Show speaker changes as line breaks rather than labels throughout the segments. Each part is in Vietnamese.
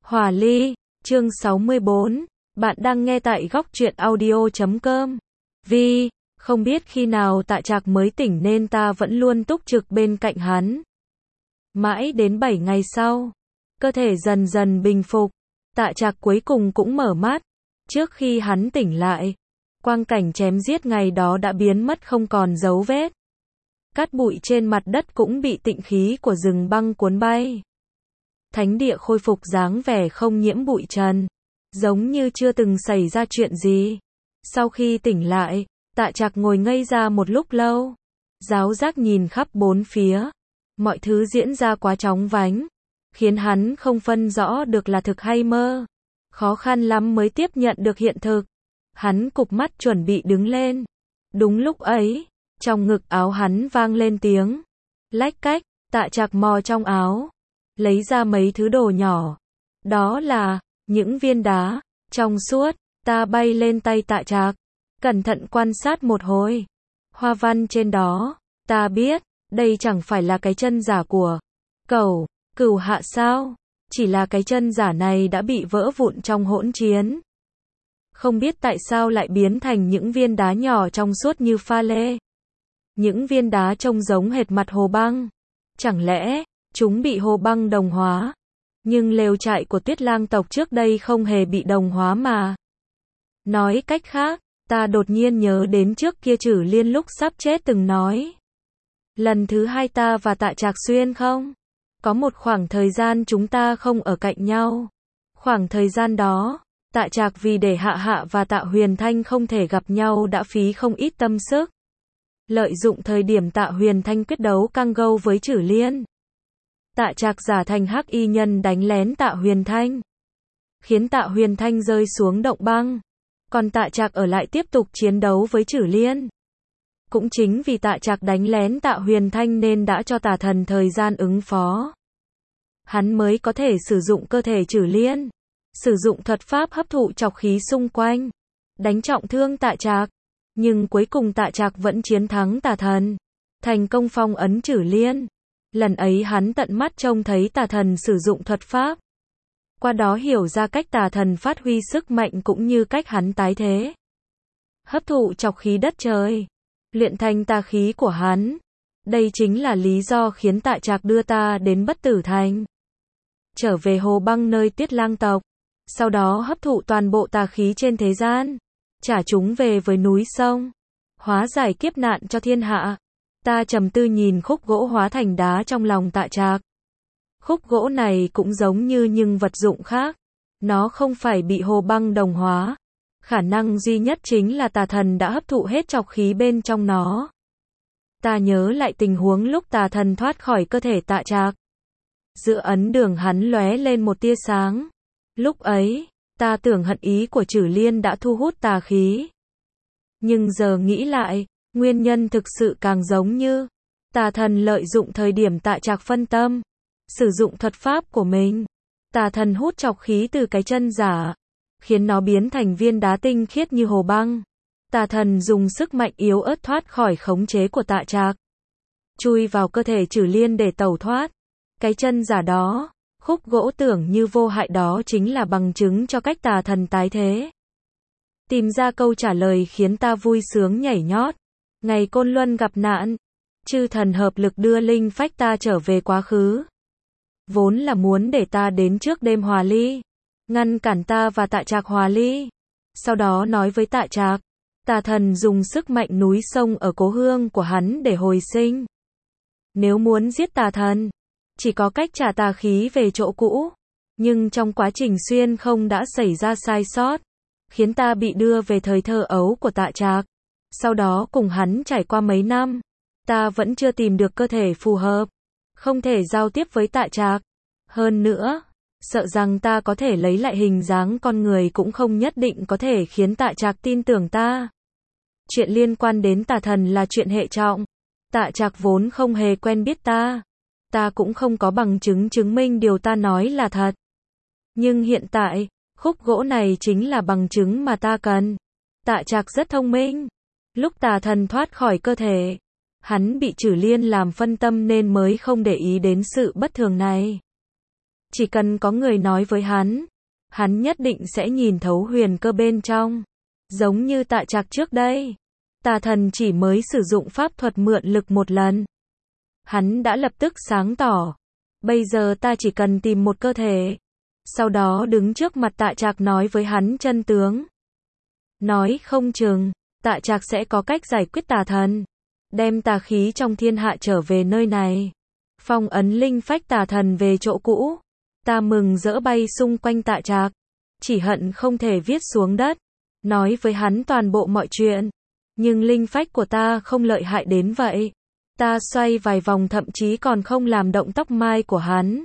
Hòa ly, chương 64, bạn đang nghe tại góc truyện audio.com. Vì, không biết khi nào Tạ Trạc mới tỉnh nên ta vẫn luôn túc trực bên cạnh hắn. Mãi đến 7 ngày sau, cơ thể dần dần bình phục, Tạ Trạc cuối cùng cũng mở mắt. Trước khi hắn tỉnh lại, quang cảnh chém giết ngày đó đã biến mất không còn dấu vết. Cát bụi trên mặt đất cũng bị tịnh khí của rừng băng cuốn bay. Thánh địa khôi phục dáng vẻ không nhiễm bụi trần, giống như chưa từng xảy ra chuyện gì. Sau khi tỉnh lại, Tạ Trạc ngồi ngây ra một lúc lâu, giáo giác nhìn khắp bốn phía. Mọi thứ diễn ra quá chóng vánh, khiến hắn không phân rõ được là thực hay mơ. Khó khăn lắm mới tiếp nhận được hiện thực. Hắn cụp mắt chuẩn bị đứng lên. Đúng lúc ấy, trong ngực áo hắn vang lên tiếng lách cách. Tạ Trạc mò trong áo, lấy ra mấy thứ đồ nhỏ. Đó là những viên đá trong suốt. Ta bay lên tay Tạ Trạc, cẩn thận quan sát một hồi. Hoa văn trên đó, ta biết, đây chẳng phải là cái chân giả của Cửu Hạ sao? Chỉ là cái chân giả này đã bị vỡ vụn trong hỗn chiến. Không biết tại sao lại biến thành những viên đá nhỏ trong suốt như pha lê. Những viên đá trông giống hệt mặt hồ băng. Chẳng lẽ chúng bị hồ băng đồng hóa? Nhưng lều trại của Tuyết Lang tộc trước đây không hề bị đồng hóa mà. Nói cách khác, ta đột nhiên nhớ đến trước kia Trử Liên lúc sắp chết từng nói. Lần thứ hai ta và Tạ Trạc xuyên không? Có một khoảng thời gian chúng ta không ở cạnh nhau. Khoảng thời gian đó, Tạ Trạc vì để Hạ Hạ và Tạ Huyền Thanh không thể gặp nhau đã phí không ít tâm sức. Lợi dụng thời điểm Tạ Huyền Thanh quyết đấu căng gâu với Trử Liên, Tạ Trạc giả thành hắc y nhân đánh lén Tạ Huyền Thanh, khiến Tạ Huyền Thanh rơi xuống động băng. Còn Tạ Trạc ở lại tiếp tục chiến đấu với Trử Liên. Cũng chính vì Tạ Trạc đánh lén Tạ Huyền Thanh nên đã cho Tà Thần thời gian ứng phó. Hắn mới có thể sử dụng cơ thể Trử Liên, sử dụng thuật pháp hấp thụ trọc khí xung quanh, đánh trọng thương Tạ Trạc. Nhưng cuối cùng Tạ Trạc vẫn chiến thắng Tà Thần, thành công phong ấn Trử Liên. Lần ấy hắn tận mắt trông thấy Tà Thần sử dụng thuật pháp, qua đó hiểu ra cách Tà Thần phát huy sức mạnh cũng như cách hắn tái thế, hấp thụ trọc khí đất trời, luyện thành tà khí của hắn. Đây chính là lý do khiến Tạ Trạc đưa ta đến Bất Tử Thành, trở về hồ băng nơi Tuyết Lang tộc, sau đó hấp thụ toàn bộ tà khí trên thế gian, trả chúng về với núi sông, hóa giải kiếp nạn cho thiên hạ. Ta trầm tư nhìn khúc gỗ hóa thành đá trong lòng Tạ Trạc. Khúc gỗ này cũng giống như những vật dụng khác, nó không phải bị hồ băng đồng hóa. Khả năng duy nhất chính là Tà Thần đã hấp thụ hết trọc khí bên trong nó. Ta nhớ lại tình huống lúc Tà Thần thoát khỏi cơ thể Tạ Trạc. Giữa ấn đường hắn lóe lên một tia sáng. Lúc ấy, ta tưởng hận ý của Trử Liên đã thu hút tà khí. Nhưng giờ nghĩ lại, nguyên nhân thực sự càng giống như Tà Thần lợi dụng thời điểm Tạ Trạc phân tâm, sử dụng thuật pháp của mình. Tà Thần hút trọc khí từ cái chân giả, khiến nó biến thành viên đá tinh khiết như hồ băng. Tà Thần dùng sức mạnh yếu ớt thoát khỏi khống chế của Tạ Trạc, chui vào cơ thể Trử Liên để tẩu thoát. Cái chân giả đó, khúc gỗ tưởng như vô hại đó chính là bằng chứng cho cách Tà Thần tái thế. Tìm ra câu trả lời khiến ta vui sướng nhảy nhót. Ngày Côn Luân gặp nạn, chư thần hợp lực đưa linh phách ta trở về quá khứ. Vốn là muốn để ta đến trước đêm hòa ly, ngăn cản ta và Tạ Trạc hòa ly. Sau đó nói với Tạ Trạc, Tà Thần dùng sức mạnh núi sông ở cố hương của hắn để hồi sinh. Nếu muốn giết Tà Thần, chỉ có cách trả tà khí về chỗ cũ. Nhưng trong quá trình xuyên không đã xảy ra sai sót, khiến ta bị đưa về thời thơ ấu của Tạ Trạc. Sau đó cùng hắn trải qua mấy năm, ta vẫn chưa tìm được cơ thể phù hợp, không thể giao tiếp với Tạ Trạc. Hơn nữa, sợ rằng ta có thể lấy lại hình dáng con người cũng không nhất định có thể khiến Tạ Trạc tin tưởng ta. Chuyện liên quan đến Tà Thần là chuyện hệ trọng. Tạ Trạc vốn không hề quen biết ta. Ta cũng không có bằng chứng chứng minh điều ta nói là thật. Nhưng hiện tại, khúc gỗ này chính là bằng chứng mà ta cần. Tạ Trạc rất thông minh. Lúc Tà Thần thoát khỏi cơ thể, hắn bị Trử Liên làm phân tâm nên mới không để ý đến sự bất thường này. Chỉ cần có người nói với hắn nhất định sẽ nhìn thấu huyền cơ bên trong. Giống như Tạ Trạc trước đây. Tà thần chỉ mới sử dụng pháp thuật mượn lực một lần. Hắn đã lập tức sáng tỏ. Bây giờ ta chỉ cần tìm một cơ thể. Sau đó đứng trước mặt Tạ Trạc nói với hắn chân tướng. Nói không chừng, Tạ Trạc sẽ có cách giải quyết tà thần. Đem tà khí trong thiên hạ trở về nơi này. Phong ấn linh phách tà thần về chỗ cũ. Ta mừng rỡ bay xung quanh Tạ Trạc. Chỉ hận không thể viết xuống đất. Nói với hắn toàn bộ mọi chuyện. Nhưng linh phách của ta không lợi hại đến vậy. Ta xoay vài vòng thậm chí còn không làm động tóc mai của hắn.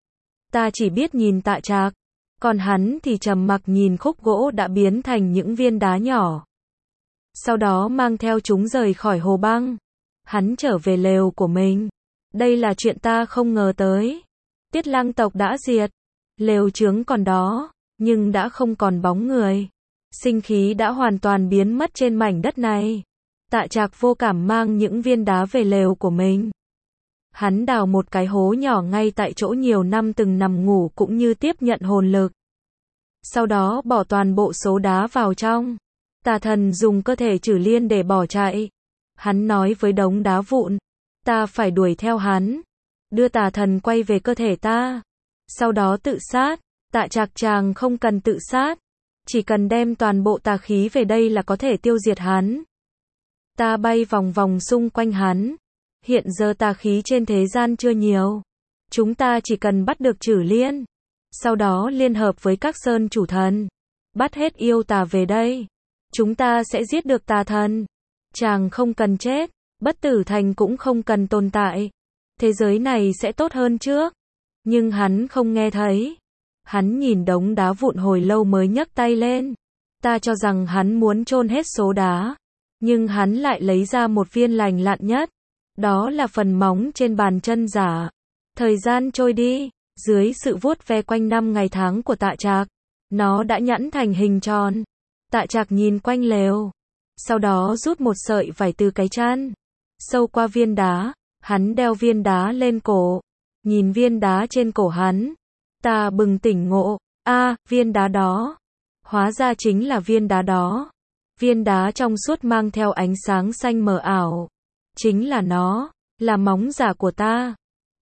Ta chỉ biết nhìn Tạ Trạc. Còn hắn thì trầm mặc nhìn khúc gỗ đã biến thành những viên đá nhỏ. Sau đó mang theo chúng rời khỏi hồ băng. Hắn trở về lều của mình. Đây là chuyện ta không ngờ tới. Tiết Lang tộc đã diệt. Lều chướng còn đó, nhưng đã không còn bóng người. Sinh khí đã hoàn toàn biến mất trên mảnh đất này. Tạ Trạc vô cảm mang những viên đá về lều của mình. Hắn đào một cái hố nhỏ ngay tại chỗ nhiều năm từng nằm ngủ cũng như tiếp nhận hồn lực. Sau đó bỏ toàn bộ số đá vào trong. Tà thần dùng cơ thể Trử Liên để bỏ chạy. Hắn nói với đống đá vụn. Ta phải đuổi theo hắn. Đưa tà thần quay về cơ thể ta. Sau đó tự sát. Tạ Trạc chàng không cần tự sát. Chỉ cần đem toàn bộ tà khí về đây là có thể tiêu diệt hắn. Ta bay vòng vòng xung quanh hắn. Hiện giờ tà khí trên thế gian chưa nhiều. Chúng ta chỉ cần bắt được Trử Liên. Sau đó liên hợp với các sơn chủ thần. Bắt hết yêu tà về đây. Chúng ta sẽ giết được tà thần. Chàng không cần chết. Bất tử thành cũng không cần tồn tại. Thế giới này sẽ tốt hơn trước. Nhưng hắn không nghe thấy. Hắn nhìn đống đá vụn hồi lâu mới nhấc tay lên. Ta cho rằng hắn muốn chôn hết số đá. Nhưng hắn lại lấy ra một viên lành lặn nhất. Đó là phần móng trên bàn chân giả. Thời gian trôi đi. Dưới sự vuốt ve quanh năm ngày tháng của Tạ Trạc. Nó đã nhẵn thành hình tròn. Tạ Trạc nhìn quanh lều. Sau đó rút một sợi vải từ cái chăn. Sâu qua viên đá. Hắn đeo viên đá lên cổ. Nhìn viên đá trên cổ hắn. Ta bừng tỉnh ngộ. Viên đá đó. Hóa ra chính là viên đá đó. Viên đá trong suốt mang theo ánh sáng xanh mờ ảo. Chính là nó. Là móng giả của ta.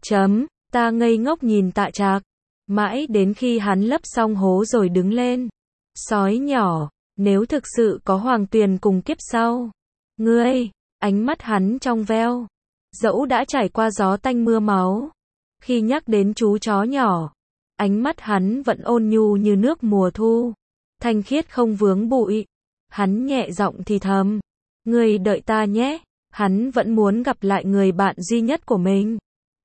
Ta ngây ngốc nhìn Tạ Trạc. Mãi đến khi hắn lấp xong hố rồi đứng lên. Sói nhỏ. Nếu thực sự có hoàng tuyền cùng kiếp sau. Ngươi. Ánh mắt hắn trong veo. Dẫu đã trải qua gió tanh mưa máu. Khi nhắc đến chú chó nhỏ. Ánh mắt hắn vẫn ôn nhu như nước mùa thu. Thanh khiết không vướng bụi. Hắn nhẹ giọng thì thầm. Ngươi đợi ta nhé. Hắn vẫn muốn gặp lại người bạn duy nhất của mình.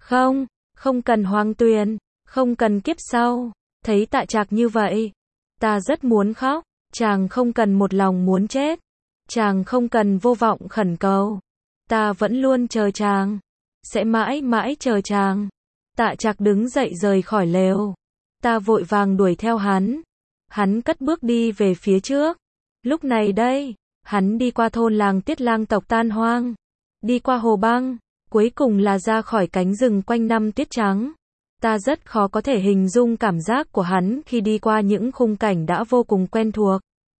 Không cần hoàng tuyền. Không cần kiếp sau. Thấy Tạ Trạc như vậy. Ta rất muốn khóc. Chàng không cần một lòng muốn chết. Chàng không cần vô vọng khẩn cầu. Ta vẫn luôn chờ chàng. Sẽ mãi mãi chờ chàng. Tạ Trạc đứng dậy rời khỏi lều. Ta vội vàng đuổi theo hắn. Hắn cất bước đi về phía trước. Lúc này đây, hắn đi qua thôn làng Tiết Lang tộc tan hoang. Đi qua hồ băng. Cuối cùng là ra khỏi cánh rừng quanh năm tuyết trắng. Ta rất khó có thể hình dung cảm giác của hắn khi đi qua những khung cảnh đã vô cùng quen thuộc.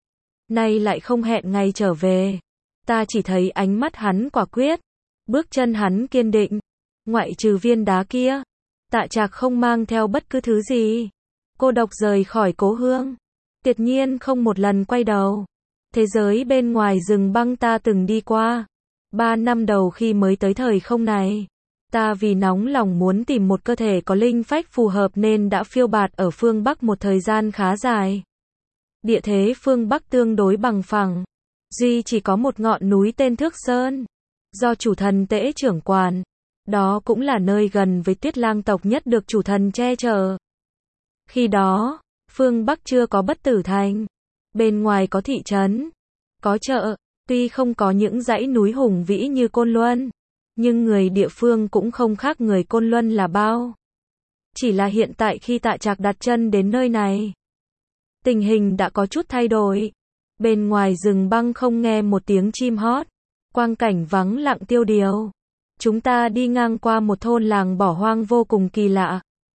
Nay lại không hẹn ngày trở về. Ta chỉ thấy ánh mắt hắn quả quyết. Bước chân hắn kiên định. Ngoại trừ viên đá kia. Tạ Trạc không mang theo bất cứ thứ gì. Cô độc rời khỏi cố hương. Tuyệt nhiên không một lần quay đầu. Thế giới bên ngoài rừng băng ta từng đi qua. 3 năm đầu khi mới tới thời không này. Ta vì nóng lòng muốn tìm một cơ thể có linh phách phù hợp nên đã phiêu bạt ở phương Bắc một thời gian khá dài. Địa thế phương Bắc tương đối bằng phẳng. Duy chỉ có một ngọn núi tên Thước Sơn. Do chủ thần Tễ trưởng quản. Đó cũng là nơi gần với Tiết Lang tộc nhất được chủ thần che chở. Khi đó, phương Bắc chưa có Bất Tử Thành. Bên ngoài có thị trấn. Có chợ. Tuy không có những dãy núi hùng vĩ như Côn Luân. Nhưng người địa phương cũng không khác người Côn Luân là bao. Chỉ là hiện tại khi Tạ Trạc đặt chân đến nơi này. Tình hình đã có chút thay đổi. Bên ngoài rừng băng không nghe một tiếng chim hót. Quang cảnh vắng lặng tiêu điều. Chúng ta đi ngang qua một thôn làng bỏ hoang vô cùng kỳ lạ.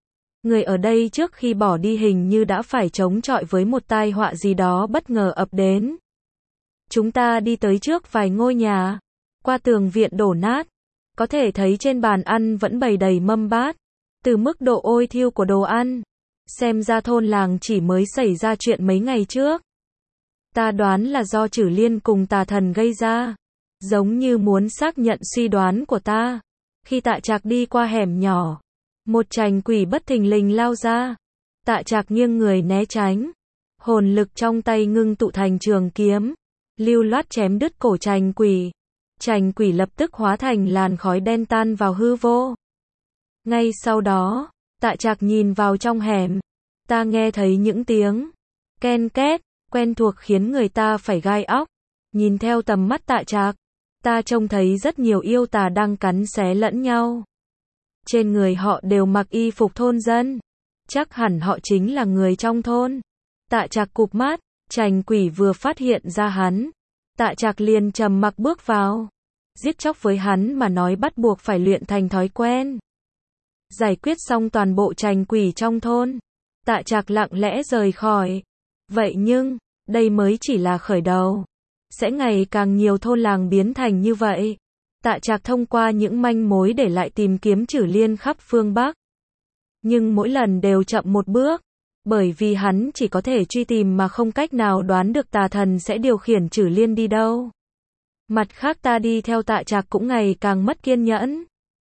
Người ở đây trước khi bỏ đi hình như đã phải chống chọi với một tai họa gì đó bất ngờ ập đến. Chúng ta đi tới trước vài ngôi nhà, qua tường viện đổ nát, có thể thấy trên bàn ăn vẫn bày đầy mâm bát. Từ mức độ ôi thiêu của đồ ăn, xem ra thôn làng chỉ mới xảy ra chuyện mấy ngày trước. Ta đoán là do Trử Liên cùng tà thần gây ra. Giống như muốn xác nhận suy đoán của ta. Khi Tạ Trạc đi qua hẻm nhỏ, một chành quỷ bất thình lình lao ra. Tạ Trạc nghiêng người né tránh. Hồn lực trong tay ngưng tụ thành trường kiếm, lưu loát chém đứt cổ chành quỷ. Chành quỷ lập tức hóa thành làn khói đen tan vào hư vô. Ngay sau đó, Tạ Trạc nhìn vào trong hẻm. Ta nghe thấy những tiếng ken két, quen thuộc khiến người ta phải gai óc. Nhìn theo tầm mắt Tạ Trạc, ta trông thấy rất nhiều yêu tà đang cắn xé lẫn nhau. Trên người họ đều mặc y phục thôn dân. Chắc hẳn họ chính là người trong thôn. Tạ Trạc cụp mắt, chành quỷ vừa phát hiện ra hắn. Tạ Trạc liền trầm mặc bước vào. Giết chóc với hắn mà nói bắt buộc phải luyện thành thói quen. Giải quyết xong toàn bộ chành quỷ trong thôn, Tạ Trạc lặng lẽ rời khỏi. Vậy nhưng, đây mới chỉ là khởi đầu. Sẽ ngày càng nhiều thôn làng biến thành như vậy. Tạ Trạc thông qua những manh mối để lại tìm kiếm Trử Liên khắp phương Bắc. Nhưng mỗi lần đều chậm một bước. Bởi vì hắn chỉ có thể truy tìm mà không cách nào đoán được tà thần sẽ điều khiển Trử Liên đi đâu. Mặt khác ta đi theo Tạ Trạc cũng ngày càng mất kiên nhẫn.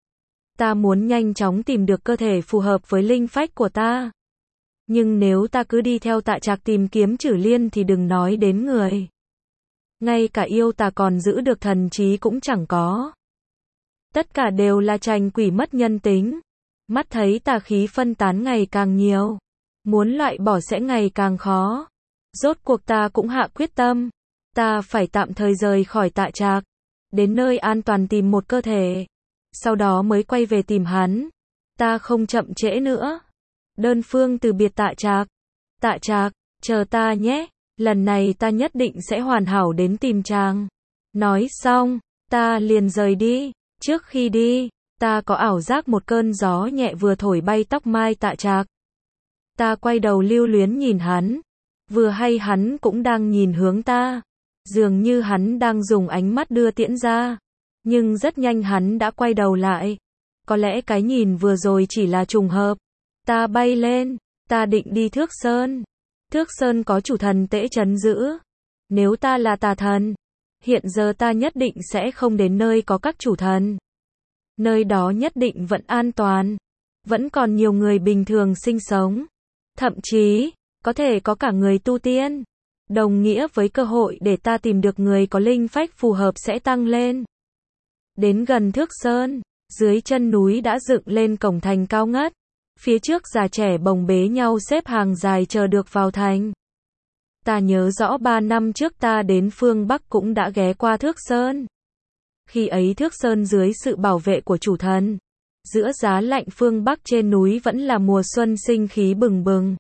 Ta muốn nhanh chóng tìm được cơ thể phù hợp với linh phách của ta. Nhưng nếu ta cứ đi theo Tạ Trạc tìm kiếm Trử Liên thì đừng nói đến người. Ngay cả yêu tà còn giữ được thần trí cũng chẳng có. Tất cả đều là chành quỷ mất nhân tính. Mắt thấy tà khí phân tán ngày càng nhiều. Muốn loại bỏ sẽ ngày càng khó. Rốt cuộc ta cũng hạ quyết tâm. Ta phải tạm thời rời khỏi Tạ Trạc. Đến nơi an toàn tìm một cơ thể. Sau đó mới quay về tìm hắn. Ta không chậm trễ nữa. Đơn phương từ biệt Tạ Trạc. Tạ Trạc, chờ ta nhé. Lần này ta nhất định sẽ hoàn hảo đến tìm chàng. Nói xong, ta liền rời đi. Trước khi đi, ta có ảo giác một cơn gió nhẹ vừa thổi bay tóc mai Tạ Trạc. Ta quay đầu lưu luyến nhìn hắn. Vừa hay hắn cũng đang nhìn hướng ta. Dường như hắn đang dùng ánh mắt đưa tiễn ra. Nhưng rất nhanh hắn đã quay đầu lại. Có lẽ cái nhìn vừa rồi chỉ là trùng hợp. Ta bay lên. Ta định đi Thước Sơn. Thước Sơn có chủ thần Tễ trấn giữ. Nếu ta là tà thần, hiện giờ ta nhất định sẽ không đến nơi có các chủ thần. Nơi đó nhất định vẫn an toàn. Vẫn còn nhiều người bình thường sinh sống. Thậm chí, có thể có cả người tu tiên. Đồng nghĩa với cơ hội để ta tìm được người có linh phách phù hợp sẽ tăng lên. Đến gần Thước Sơn, dưới chân núi đã dựng lên cổng thành cao ngất. Phía trước già trẻ bồng bế nhau xếp hàng dài chờ được vào thành. Ta nhớ rõ 3 năm trước ta đến phương Bắc cũng đã ghé qua Thước Sơn. Khi ấy Thước Sơn dưới sự bảo vệ của chủ thần. Giữa giá lạnh phương Bắc trên núi vẫn là mùa xuân sinh khí bừng bừng.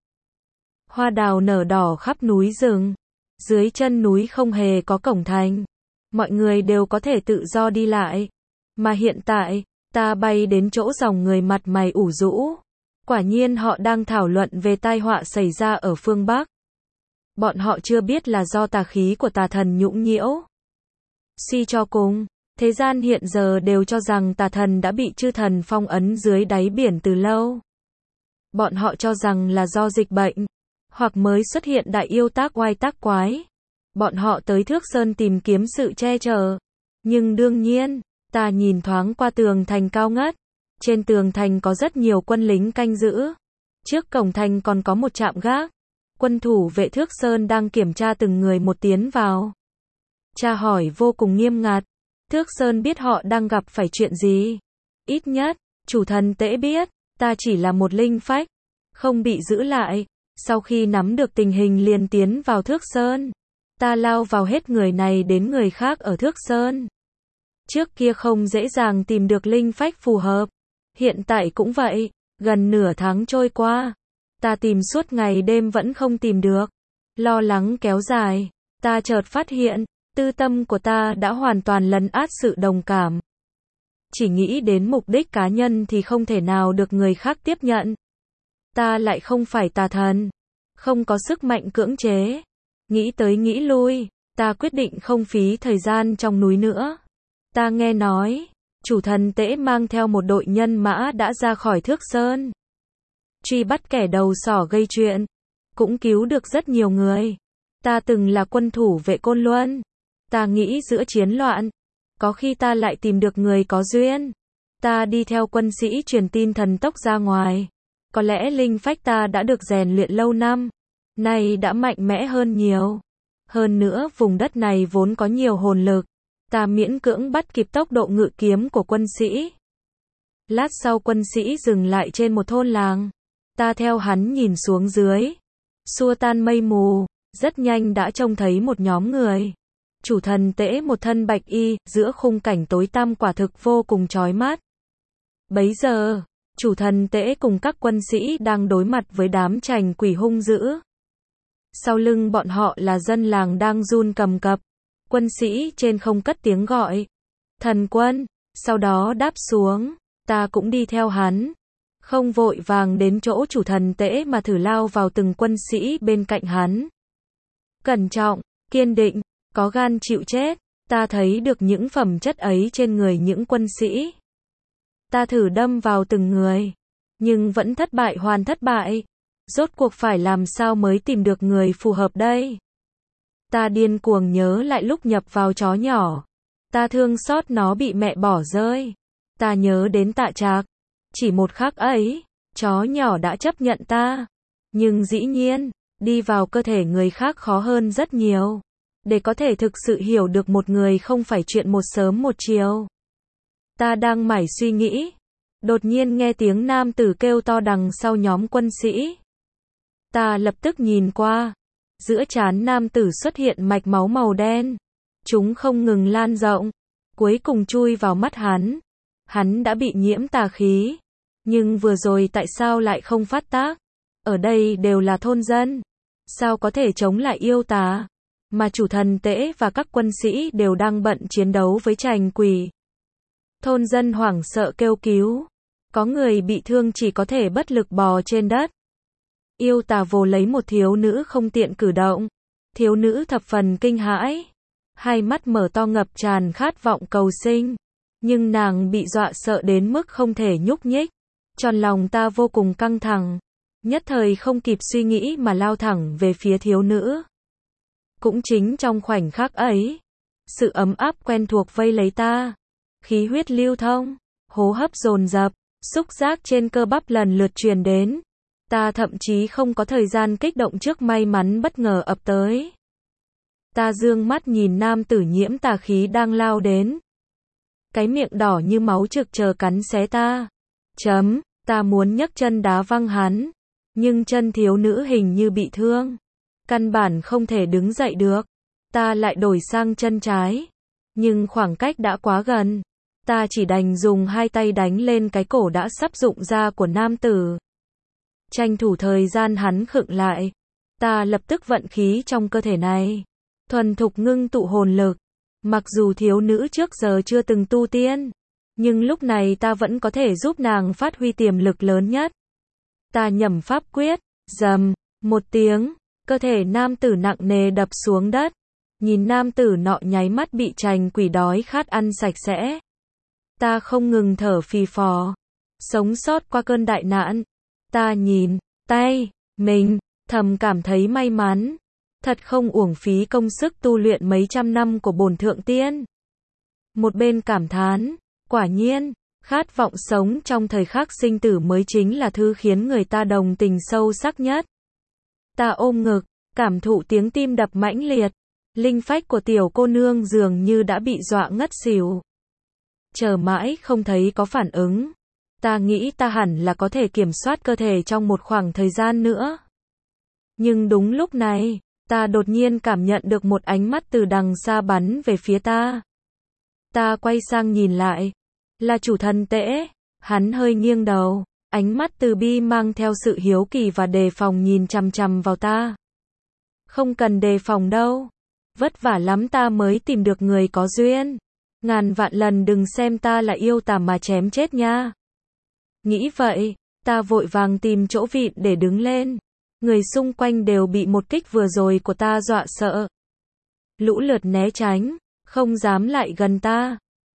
Hoa đào nở đỏ khắp núi rừng. Dưới chân núi không hề có cổng thành. Mọi người đều có thể tự do đi lại. Mà hiện tại, ta bay đến chỗ dòng người mặt mày ủ rũ. Quả nhiên họ đang thảo luận về tai họa xảy ra ở phương Bắc. Bọn họ chưa biết là do tà khí của tà thần nhũng nhiễu. Suy cho cùng, thế gian hiện giờ đều cho rằng tà thần đã bị chư thần phong ấn dưới đáy biển từ lâu. Bọn họ cho rằng là do dịch bệnh, hoặc mới xuất hiện đại yêu tác oai tác quái. Bọn họ tới Thước Sơn tìm kiếm sự che chở. Nhưng đương nhiên, ta nhìn thoáng qua tường thành cao ngất. Trên tường thành có rất nhiều quân lính canh giữ. Trước cổng thành còn có một trạm gác. Quân thủ vệ Thước Sơn đang kiểm tra từng người một tiến vào. Tra hỏi vô cùng nghiêm ngặt. Thước Sơn biết họ đang gặp phải chuyện gì. Ít nhất, chủ thần Tễ biết, ta chỉ là một linh phách, không bị giữ lại. Sau khi nắm được tình hình liền tiến vào Thước Sơn. Ta lao vào hết người này đến người khác ở Thước Sơn. Trước kia không dễ dàng tìm được linh phách phù hợp. Hiện tại cũng vậy, gần nửa tháng trôi qua. Ta tìm suốt ngày đêm vẫn không tìm được. Lo lắng kéo dài, ta chợt phát hiện, tư tâm của ta đã hoàn toàn lấn át sự đồng cảm. Chỉ nghĩ đến mục đích cá nhân thì không thể nào được người khác tiếp nhận. Ta lại không phải tà thần, không có sức mạnh cưỡng chế. Nghĩ tới nghĩ lui, ta quyết định không phí thời gian trong núi nữa. Ta nghe nói, chủ thần Tễ mang theo một đội nhân mã đã ra khỏi Thước Sơn, truy bắt kẻ đầu sỏ gây chuyện, cũng cứu được rất nhiều người. Ta từng là quân thủ vệ Côn Luân. Ta nghĩ giữa chiến loạn, có khi ta lại tìm được người có duyên. Ta đi theo quân sĩ truyền tin thần tốc ra ngoài. Có lẽ linh phách ta đã được rèn luyện lâu năm, nay đã mạnh mẽ hơn nhiều. Hơn nữa vùng đất này vốn có nhiều hồn lực. Ta miễn cưỡng bắt kịp tốc độ ngự kiếm của quân sĩ. Lát sau quân sĩ dừng lại trên một thôn làng. Ta theo hắn nhìn xuống dưới, xua tan mây mù, rất nhanh đã trông thấy một nhóm người. Chủ thần Tễ một thân bạch y, giữa khung cảnh tối tăm quả thực vô cùng chói mắt. Bấy giờ, chủ thần Tễ cùng các quân sĩ đang đối mặt với đám trành quỷ hung dữ. Sau lưng bọn họ là dân làng đang run cầm cập. Quân sĩ trên không cất tiếng gọi. Thần quân, sau đó đáp xuống. Ta cũng đi theo hắn. Không vội vàng đến chỗ chủ thần Tễ mà thử lao vào từng quân sĩ bên cạnh hắn. Cẩn trọng, kiên định, có gan chịu chết. Ta thấy được những phẩm chất ấy trên người những quân sĩ. Ta thử đâm vào từng người, nhưng vẫn thất bại hoàn thất bại. Rốt cuộc phải làm sao mới tìm được người phù hợp đây? Ta điên cuồng nhớ lại lúc nhập vào chó nhỏ. Ta thương xót nó bị mẹ bỏ rơi. Ta nhớ đến Tạ Trạc. Chỉ một khắc ấy, chó nhỏ đã chấp nhận ta. Nhưng dĩ nhiên, đi vào cơ thể người khác khó hơn rất nhiều. Để có thể thực sự hiểu được một người không phải chuyện một sớm một chiều. Ta đang mải suy nghĩ. Đột nhiên nghe tiếng nam tử kêu to đằng sau nhóm quân sĩ. Ta lập tức nhìn qua. Giữa trán nam tử xuất hiện mạch máu màu đen. Chúng không ngừng lan rộng. Cuối cùng chui vào mắt hắn. Hắn đã bị nhiễm tà khí. Nhưng vừa rồi tại sao lại không phát tác? Ở đây đều là thôn dân. Sao có thể chống lại yêu tà? Mà chủ thần Tễ và các quân sĩ đều đang bận chiến đấu với trành quỷ. Thôn dân hoảng sợ kêu cứu. Có người bị thương chỉ có thể bất lực bò trên đất. Yêu tà vồ lấy một thiếu nữ không tiện cử động. Thiếu nữ thập phần kinh hãi. Hai mắt mở to ngập tràn khát vọng cầu sinh. Nhưng nàng bị dọa sợ đến mức không thể nhúc nhích. Tròn lòng ta vô cùng căng thẳng. Nhất thời không kịp suy nghĩ mà lao thẳng về phía thiếu nữ. Cũng chính trong khoảnh khắc ấy, sự ấm áp quen thuộc vây lấy ta. Khí huyết lưu thông, hô hấp dồn dập, xúc giác trên cơ bắp lần lượt truyền đến. Ta thậm chí không có thời gian kích động trước may mắn bất ngờ ập tới. Ta dương mắt nhìn nam tử nhiễm tà khí đang lao đến. Cái miệng đỏ như máu trực chờ cắn xé ta. Ta muốn nhấc chân đá văng hắn. Nhưng chân thiếu nữ hình như bị thương. Căn bản không thể đứng dậy được. Ta lại đổi sang chân trái. Nhưng khoảng cách đã quá gần. Ta chỉ đành dùng hai tay đánh lên cái cổ đã sắp rụng ra của nam tử. Tranh thủ thời gian hắn khựng lại. Ta lập tức vận khí trong cơ thể này. Thuần thục ngưng tụ hồn lực. Mặc dù thiếu nữ trước giờ chưa từng tu tiên. Nhưng lúc này ta vẫn có thể giúp nàng phát huy tiềm lực lớn nhất. Ta nhẩm pháp quyết. Rầm, một tiếng. Cơ thể nam tử nặng nề đập xuống đất. Nhìn nam tử nọ nháy mắt bị trành quỷ đói khát ăn sạch sẽ. Ta không ngừng thở phì phò. Sống sót qua cơn đại nạn. Ta nhìn tay mình, thầm cảm thấy may mắn. Thật không uổng phí công sức tu luyện mấy trăm năm của bổn thượng tiên. Một bên cảm thán, quả nhiên, khát vọng sống trong thời khắc sinh tử mới chính là thứ khiến người ta đồng tình sâu sắc nhất. Ta ôm ngực, cảm thụ tiếng tim đập mãnh liệt. Linh phách của tiểu cô nương dường như đã bị dọa ngất xỉu. Chờ mãi không thấy có phản ứng. Ta nghĩ ta hẳn là có thể kiểm soát cơ thể trong một khoảng thời gian nữa. Nhưng đúng lúc này, ta đột nhiên cảm nhận được một ánh mắt từ đằng xa bắn về phía ta. Ta quay sang nhìn lại. Là chủ thần Tễ. Hắn hơi nghiêng đầu. Ánh mắt từ bi mang theo sự hiếu kỳ và đề phòng nhìn chằm chằm vào ta. Không cần đề phòng đâu. Vất vả lắm ta mới tìm được người có duyên. Ngàn vạn lần đừng xem ta là yêu tà mà chém chết nha. Nghĩ vậy, Ta vội vàng tìm chỗ vịn để đứng lên. Người xung quanh đều bị một kích vừa rồi của ta dọa sợ. Lũ lượt né tránh, không dám lại gần ta.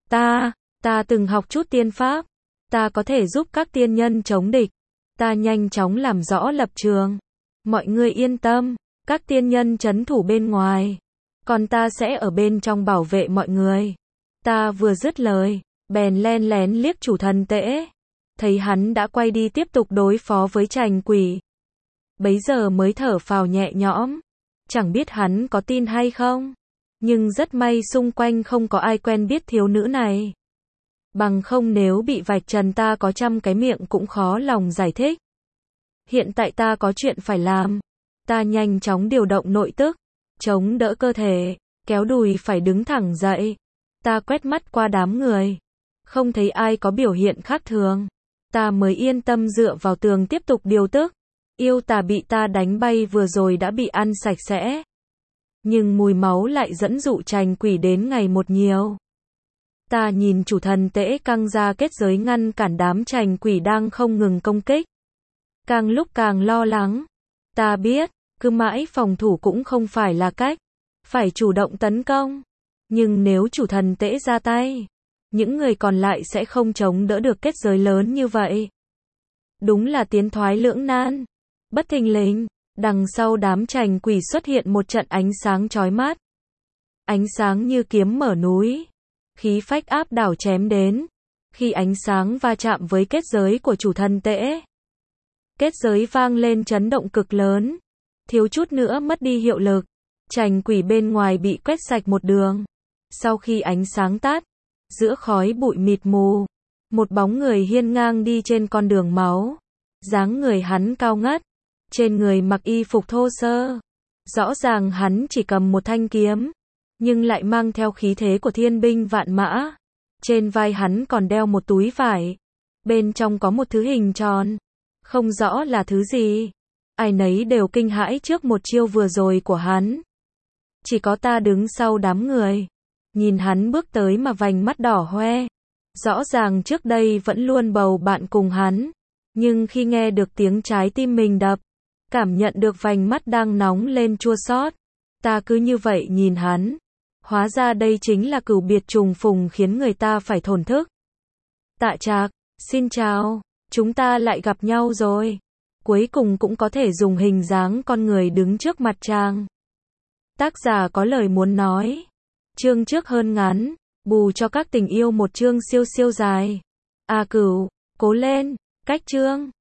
Ta từng học chút tiên pháp. Ta có thể giúp các tiên nhân chống địch. Ta nhanh chóng làm rõ lập trường. Mọi người yên tâm, các tiên nhân trấn thủ bên ngoài. Còn ta sẽ ở bên trong bảo vệ mọi người. Ta vừa dứt lời, bèn len lén liếc chủ thần tễ. Thấy hắn đã quay đi tiếp tục đối phó với trành quỷ. Bấy giờ mới thở phào nhẹ nhõm. Chẳng biết hắn có tin hay không. Nhưng rất may xung quanh không có ai quen biết thiếu nữ này. Bằng không nếu bị vạch trần ta có trăm cái miệng cũng khó lòng giải thích. Hiện tại ta có chuyện phải làm. Ta nhanh chóng điều động nội tức, chống đỡ cơ thể, kéo đùi phải đứng thẳng dậy. Ta quét mắt qua đám người. Không thấy ai có biểu hiện khác thường. Ta mới yên tâm dựa vào tường tiếp tục điều tức. Yêu tà bị ta đánh bay vừa rồi đã bị ăn sạch sẽ. Nhưng mùi máu lại dẫn dụ trành quỷ đến ngày một nhiều. Ta nhìn chủ thần tễ căng ra kết giới ngăn cản đám trành quỷ đang không ngừng công kích. Càng lúc càng lo lắng. Ta biết, cứ mãi phòng thủ cũng không phải là cách. Phải chủ động tấn công. Nhưng nếu chủ thần tễ ra tay, những người còn lại sẽ không chống đỡ được kết giới lớn như vậy. Đúng là tiến thoái lưỡng nan. Bất thình lình, đằng sau đám trành quỷ xuất hiện một trận ánh sáng chói mắt. Ánh sáng như kiếm mở núi. Khí phách áp đảo chém đến. Khi ánh sáng va chạm với kết giới của chủ thần tễ, kết giới vang lên chấn động cực lớn. Thiếu chút nữa mất đi hiệu lực. Trành quỷ bên ngoài bị quét sạch một đường. Sau khi ánh sáng tắt, giữa khói bụi mịt mù, một bóng người hiên ngang đi trên con đường máu. Dáng người hắn cao ngất, trên người mặc y phục thô sơ. Rõ ràng hắn chỉ cầm một thanh kiếm, nhưng lại mang theo khí thế của thiên binh vạn mã. Trên vai hắn còn đeo một túi vải. Bên trong có một thứ hình tròn. Không rõ là thứ gì. Ai nấy đều kinh hãi trước một chiêu vừa rồi của hắn. Chỉ có ta đứng sau đám người. Nhìn hắn bước tới mà vành mắt đỏ hoe. Rõ ràng trước đây vẫn luôn bầu bạn cùng hắn. Nhưng khi nghe được tiếng trái tim mình đập, cảm nhận được vành mắt đang nóng lên chua xót, ta cứ như vậy nhìn hắn. Hóa ra đây chính là cửu biệt trùng phùng khiến người ta phải thổn thức. Tạ Trạc, xin chào, chúng ta lại gặp nhau rồi. Cuối cùng cũng có thể dùng hình dáng con người đứng trước mặt chàng. Tác giả có lời muốn nói. Chương trước hơn ngắn, bù cho các tình yêu một chương siêu siêu dài. A Cửu, cố lên, cách chương.